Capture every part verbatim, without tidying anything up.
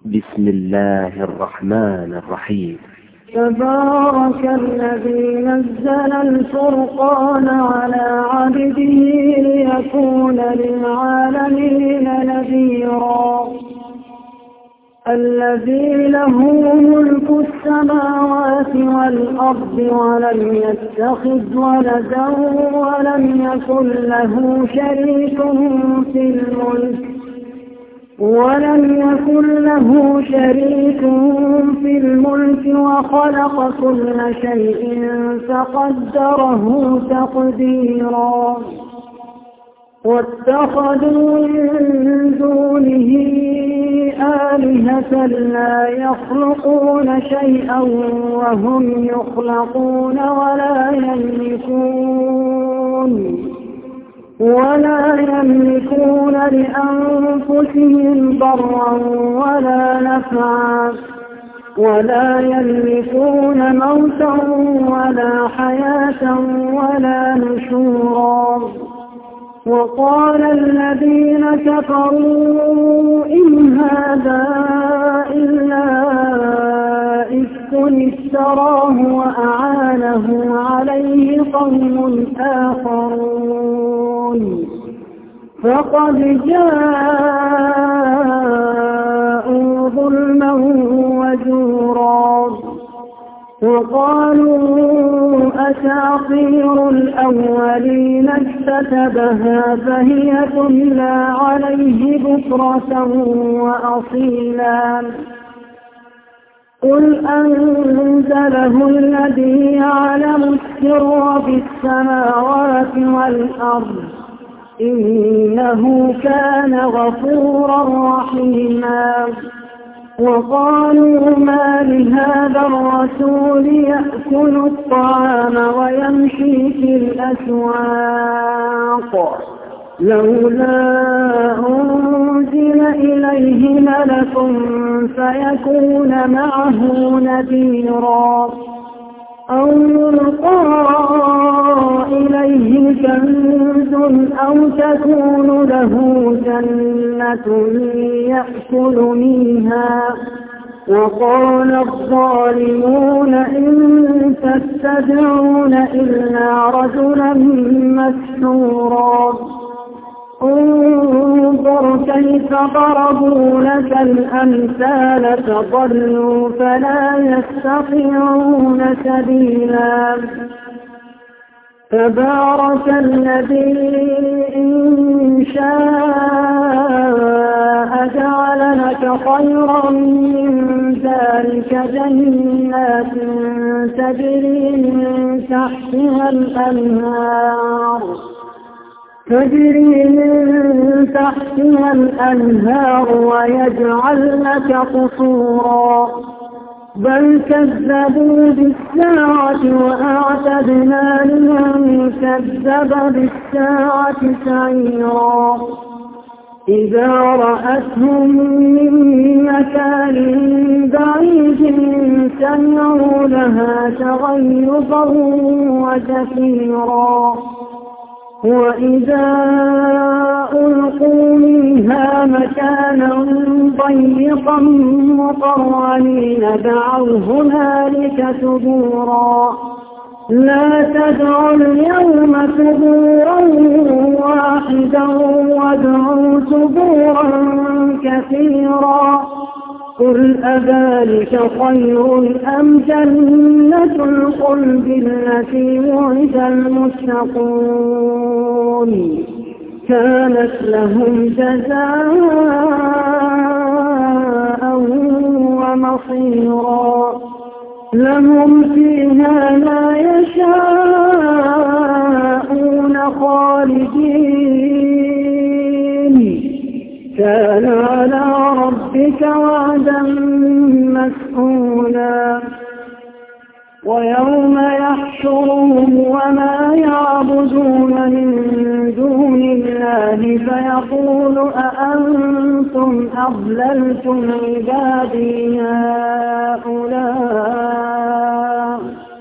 بسم الله الرحمن الرحيم. تبارك الذي نزل الفرقان على عبده ليكون للعالمين نذيرا. الذي له ملك السماوات والأرض ولم يتخذ ولدا ولم يكن له شريك في الملك ولم يكن له شريك في الملك وخلق كل شيء فقدره تقديرا. واتخذوا من دونه آلهة لا يخلقون شيئا وهم يخلقون ولا يملكون ولا يملكون لأنفسهم ضرا ولا نفعا ولا يملكون موتا ولا حياة ولا نشورا. وقال الذين كفروا إن هذا إلا إفك افتراه وأعانه عليه قوم آخرون فقد جاءوا ظلما وزورا. وقالوا أساطير الأولين اكتتبها فهي تملى عليه بكرة وأصيلا. قل أنزله الذي يعلم السر في السماوات والأرض إنه كان غفورا رحيما. وقالوا ما لهذا الرسول يأكل الطعام ويمشي في الأسواق لولا أنزل إليه ملك فيكون معه نذيرا أو يلقى إليه كنز أو تكون له جنة يأكل منها. وقال الظالمون إن تتبعون إلا رجلا مسحورا. انظر كيف ضربوا لك الأمثال فضلوا فلا يستطيعون سبيلا. تبارك الذي إن شاء جعل لك خيرا من ذلك جنات تجري من تحتها الأنهار تجري من تحتها الأنهار ويجعل لك قصورا بل كذبوا بالساعة وأعتدنا لمن كذب بالساعة سعيرا. إذا رأتهم من مكان بعيد سمعوا لها تغيظا وزفيرا. وإذا ألقوا منها مكانا ضيقا مقرنين دعوا هنالك ثبورا. لا تدعوا اليوم ثبورا واحدا وادعوا ثبورا كثيرا. قل أذلك خير أم جنة الخلد التي وعد المتقون كانت لهم جزاء ومصيرا. لهم فيها ما يشاءون خالدين كان على ربك وعدا مسئولا. ويوم يحشرهم وما يعبدون من دون الله فيقول أأنتم أضللتم عبادي هؤلاء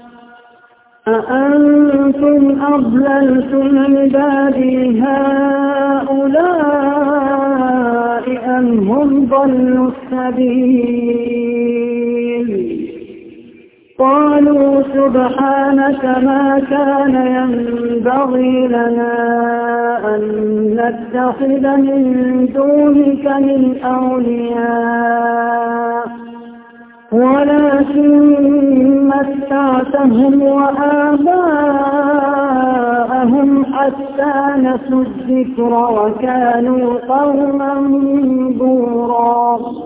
أأنتم أضللتم عبادي هؤلاء أم هم ضلوا السبيل السبيل قالوا سبحانك ما كان ينبغي لنا أن نتخذ من دونك من أولياء ولكن متعتهم وآباءهم حتى نسوا الذكر وكانوا قوما بورا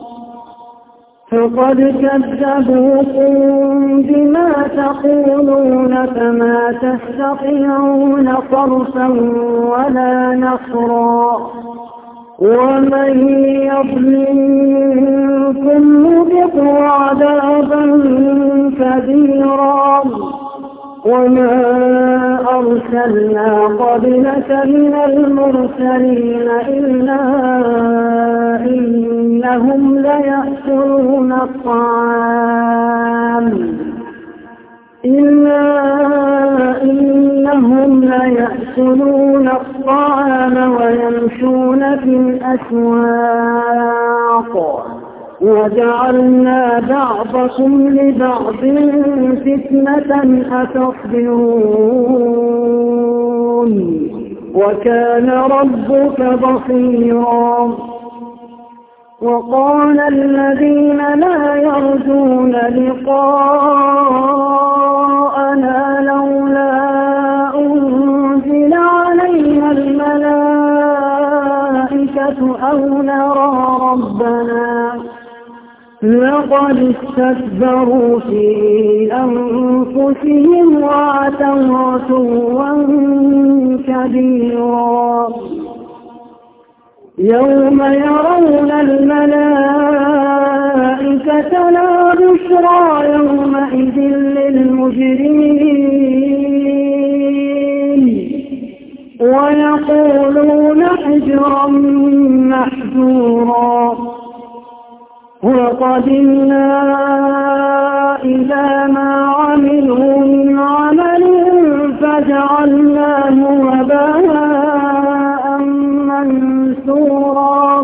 فقد كذبوكم بما تقولون فما تستطيعون صرفا ولا نصرا ومن يظلم منكم نذقه عذابا كبيرا وما أرسلنا قبلك من المرسلين إلا إنهم ليأكلون الطعام إلا إنهم ليأكلون الطعام ويمشون في الأسواق وجعلنا بعضكم لبعض فتنة أتصبرون وكان ربك بصيرا وقال الذين لا يرجون لقاءنا لولا أنزل علينا الملائكة أو نرى ربنا لقد استكبروا في أنفسهم وعتوا عتوا كبيرا يوم يرون الملائكة لا بشرى يومئذ للمجرمين ويقولون حجرا محجورا وقدمنا إلى ما عملوا من عمل فجعلناه هباء منثورا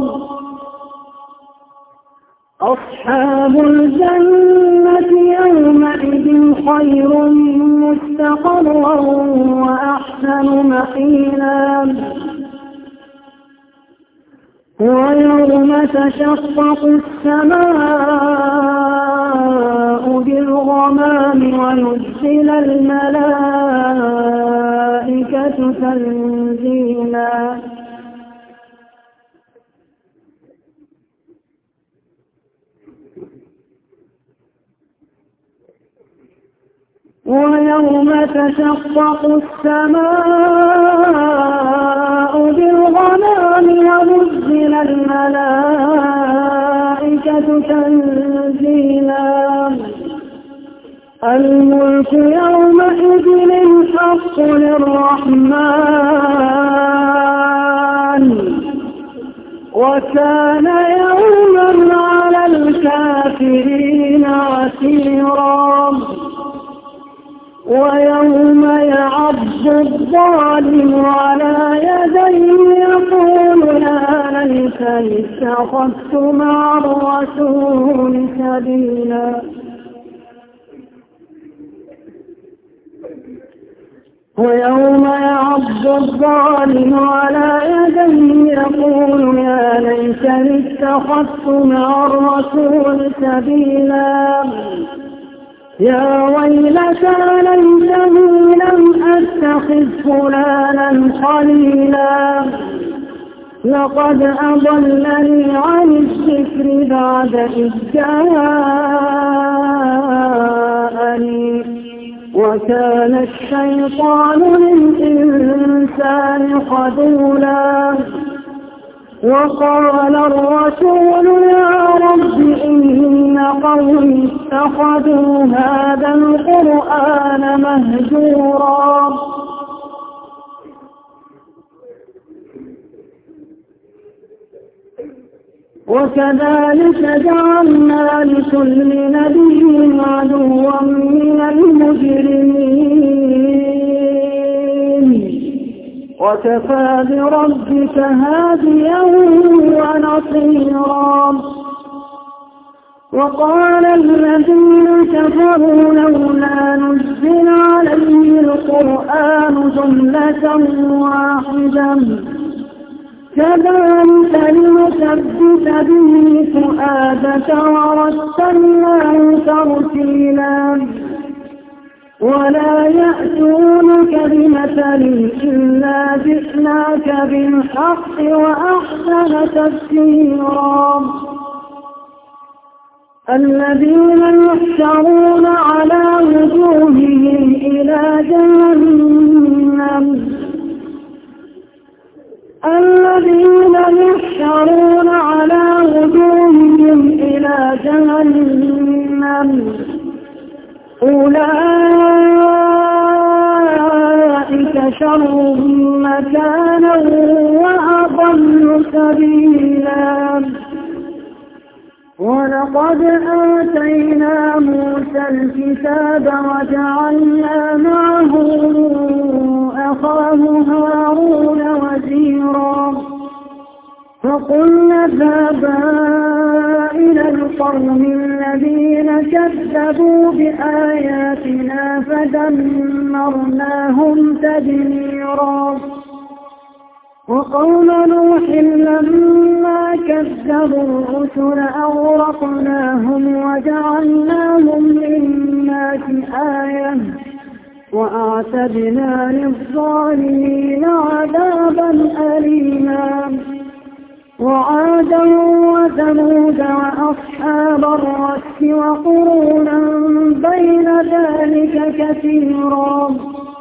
أصحاب الجنة يومئذ خير مستقرا وأحسن مقيلا ويوم تشقق السماء بالغمام ونزل الملائكة تنزيلا ويوم تشقق السماء بالغمام ونزل الملائكة تنزيلا الملك يومئذ الحق للرحمن وكان يوما على الكافرين عسيرا ويوم يعض الظالم على يديه يقول يا ليتني اتخذت مع الرسول سبيلا ويوم يعض الظالم على يديه يقول يا ليتني اتخذت مع الرسول سبيلا يا ويلتى ليتني لم أتخذ فلانا خليلا لقد أضلني عن الذكر بعد إذ جاءني وكان الشيطان للإنسان خذولا وقال الرسول يا رب إن قومي اتخذوا هذا القرآن مهجورا وكذلك جعلنا لكل نبي عدوا من المجرمين وكفى بربك هاديا ونصيرا وقال الذين كفروا لولا نزل عليه القرآن جملة واحدة كذلك لنثبت به فؤادك ورتلناه ترتيلا ولا يأتونك بمثل إلا جئناك بالحق وأحسن تفسيرا الذين يحشرون على وجوههم إلى جهنم الذين يحشرون على وجوههم إلى جهنم أولئك شر مكانا وأضل سبيلا ولقد آتينا موسى الكتاب وجعلنا معه أخاه هارون وزيرا فقلنا اذهبا إلى القوم الذين كذبوا بآياتنا فدمرناهم تدميرا وقوم نوح لما كذبوا الرسل أغرقناهم وجعلناهم للناس آية وأعتدنا للظالمين عذابا أليما وعادا وثمود وأصحاب الرس وقرونا بين ذلك كثيرا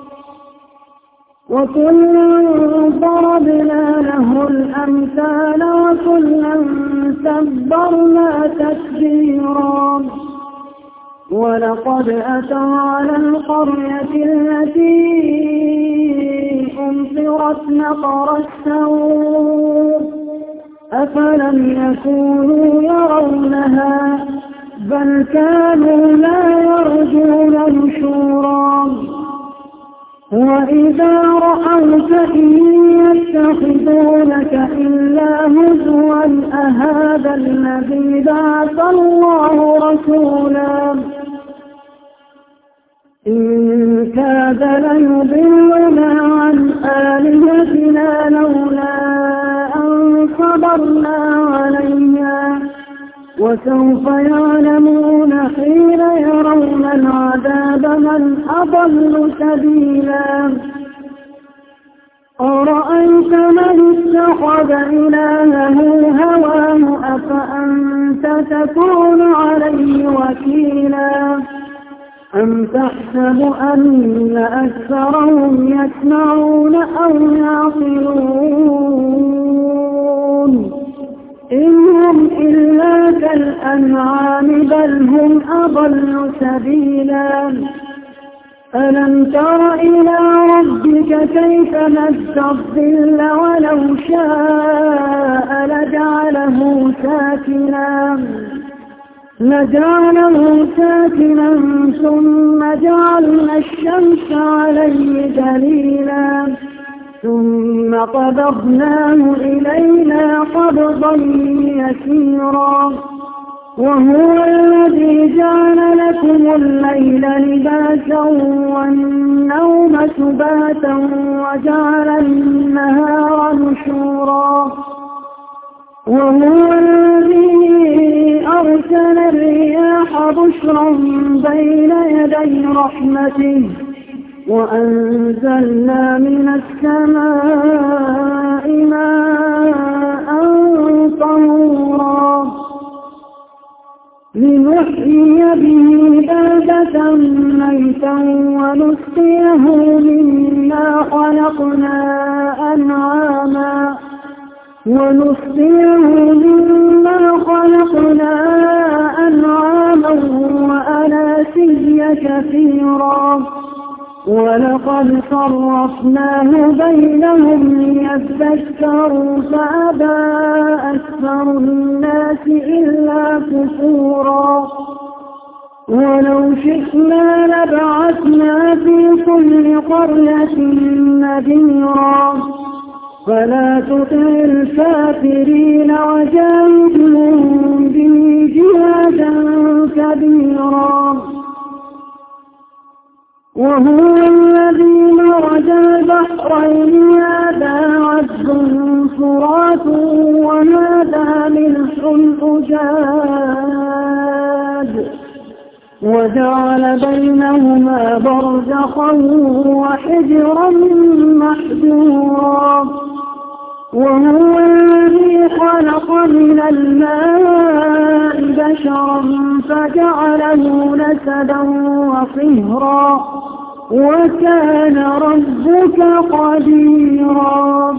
وكلا ضربنا له الأمثال وكلا تبرنا تتبيرا ولقد أتوا على القرية التي أمطرت مطر السوء أفلم يكونوا يرونها بل كانوا لا يرجون نشورا وإذا رأوك إن يتخذونك إلا هزوا أهذا الذي بعث الله رسولا إن كاد ليضلنا عن آلهتنا لولا أن صبرنا عليها وسوف يعلمون حين يرون العذاب من أضل سبيلا أرأيت من اتخذ إلهه هواه أفأنت تكون عليه وكيلا أم تحسب أن أكثرهم يسمعون أو يعقلون إن هم إلا كالأنعام بل هم أضل سبيلا ألم تر إلى ربك كيف مد الظل ولو شاء لجعله ساكنا لجعله ساكنا ثم جعلنا الشمس عليه دليلا ثم قبضناه إلينا قبضا يسيرا وهو الذي جعل لكم الليل لباسا والنوم سباتا وجعل النهار نشورا وهو الذي أرسل الرياح بشرا بين يدي رحمته وأنزلنا من السماء ماء طهورا لنحيي به بلدة ميتا ونسقيه مما خلقنا أنعاما ونسقيه مما خلقنا أنعاما وأناسيا كثيرا ولقد صرفناه بينهم ليذكروا فأبى أكثر الناس إلا كفورا ولو شئنا لبعثنا في كل قرية نذيرا فلا تطع الكافرين وجاهدهم به جهادا خبيرا وهو الذي مرج البحرين هذا عذب فرات وهذا ملح أجاج وجعل بينهما برزخا وحجرا محجورا وهو الذي خلق من الماء بشرا فجعله نسبا وصهرا وكان ربك قديرا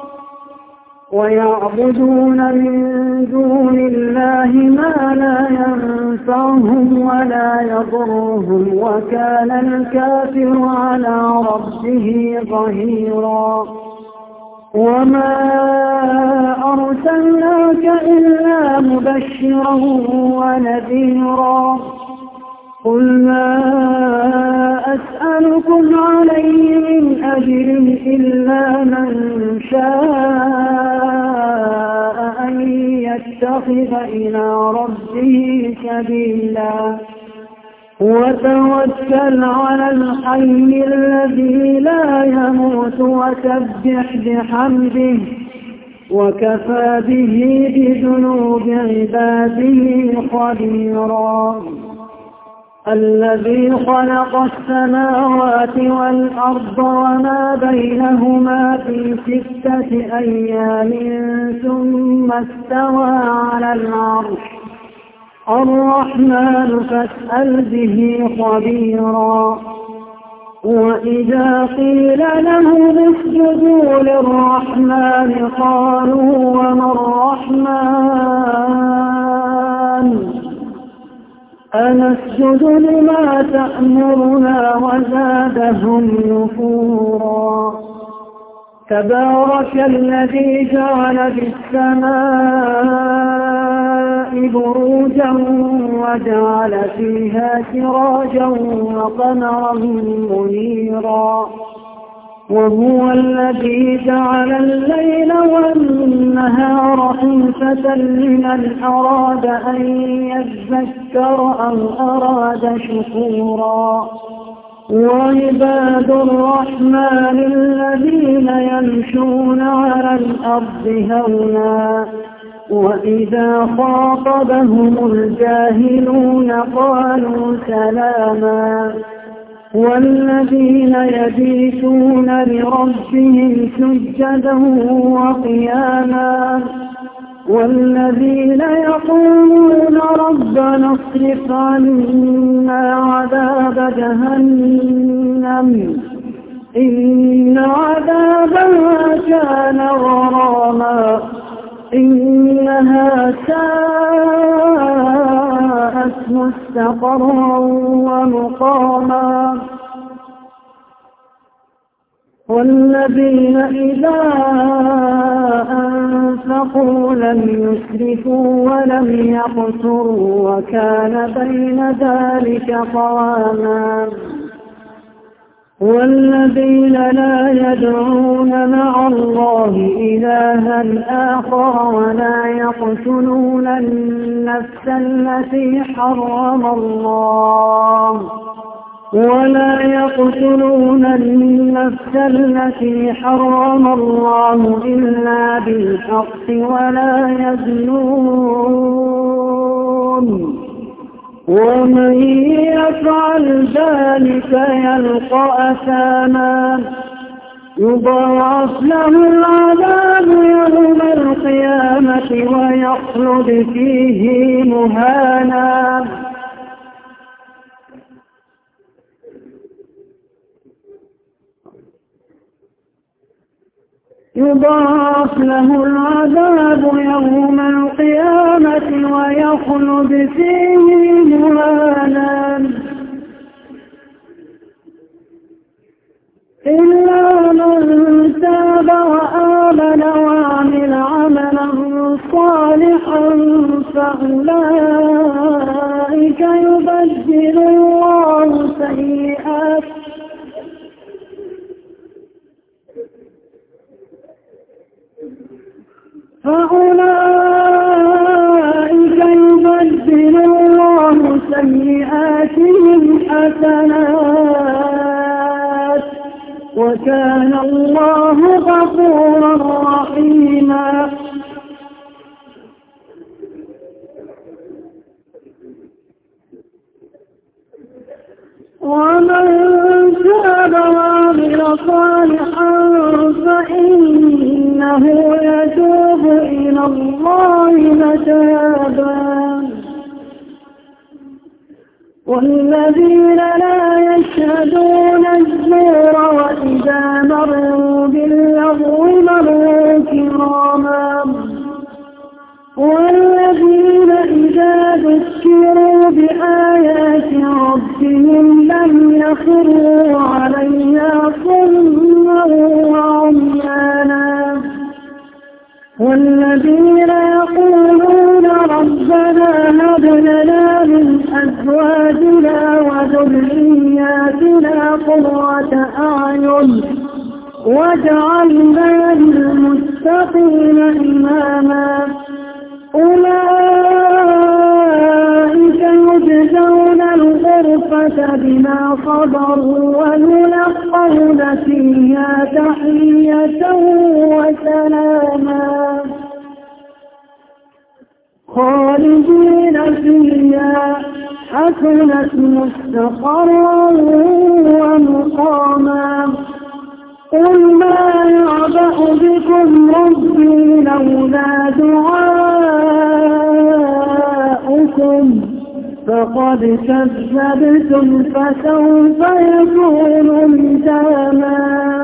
ويعبدون من دون الله ما لا ينفعهم ولا يضرهم وكان الكافر على ربه ظهيرا وما أرسلناك إلا مبشرا ونذيرا قل ما أسألكم عليه من أجر إلا من شاء أن يتخذ إلى ربه سبيلا وتوكل على الحي الذي لا يموت وسبح بحمده وكفى به بذنوب عباده خبيرا الذي خلق السماوات والأرض وما بينهما في ستة أيام ثم استوى على العرش الرحمن فاسأل به خبيرا وإذا قيل لهم اسجدوا للرحمن قالوا وما الرحمن أنسجد لما تأمرنا وزادهم نفورا تبارك الذي جعل في السماء بروجا وجعل فيها سراجا وقمرا منيرا وهو الذي جعل الليل والنهار خلفة لمن أراد أن يذكر أو أراد شكورا وعباد الرحمن الذين يمشون على الأرض هونا وإذا خاطبهم الجاهلون قالوا سلاما والذين يبيتون لربهم سجدا وقياما والذين يقولون ربنا اصرف عنا عذاب جهنم إن عذابها كان غراما إنها ساءت مستقرا ومقاما والذين إذا أنفقوا لم يسرفوا ولم يقتروا وكان بين ذلك قواما والذين لا يدعون مع الله إلها آخر ولا يقتلون النفس التي حرم الله ولا يقتلون النفس التي حرم الله إلا بالحق ولا يزنون ومن يفعل ذلك يلقى أثاما يضاعف له العذاب يوم القيامة ويخلد فيه مهانا يضاعف له العذاب يوم القيامة ويخلد فيه مهانا إلا من تاب وآمن وعمل عملا صالحا فأولئك يبدل الله سيئات فأولئك يبدل الله حسنات وكان الله غفورا رحيما. ومن تاب وعمل صالحا فإنه يتوب إلى الله متابا. والذين لا يشهدون الزور وإذا مروا باللغو مروا كراما. والذين إذا ذكروا بآيات ربهم لم يخروا عليها صما وعميانا. والذين يقولون ربنا هب لنا من أزواجنا وذرياتنا قرة أعين واجعلنا للمتقين إماما. أولئك يجزون الغرفة بما صبروا ويلقون فيها تحية وسلاما خالدين فيها حسنت مستقرا ومقاما. قل ما يعبأ بكم ربي لولا دعاؤكم فقد كذبتم فسوف يكون لزاما.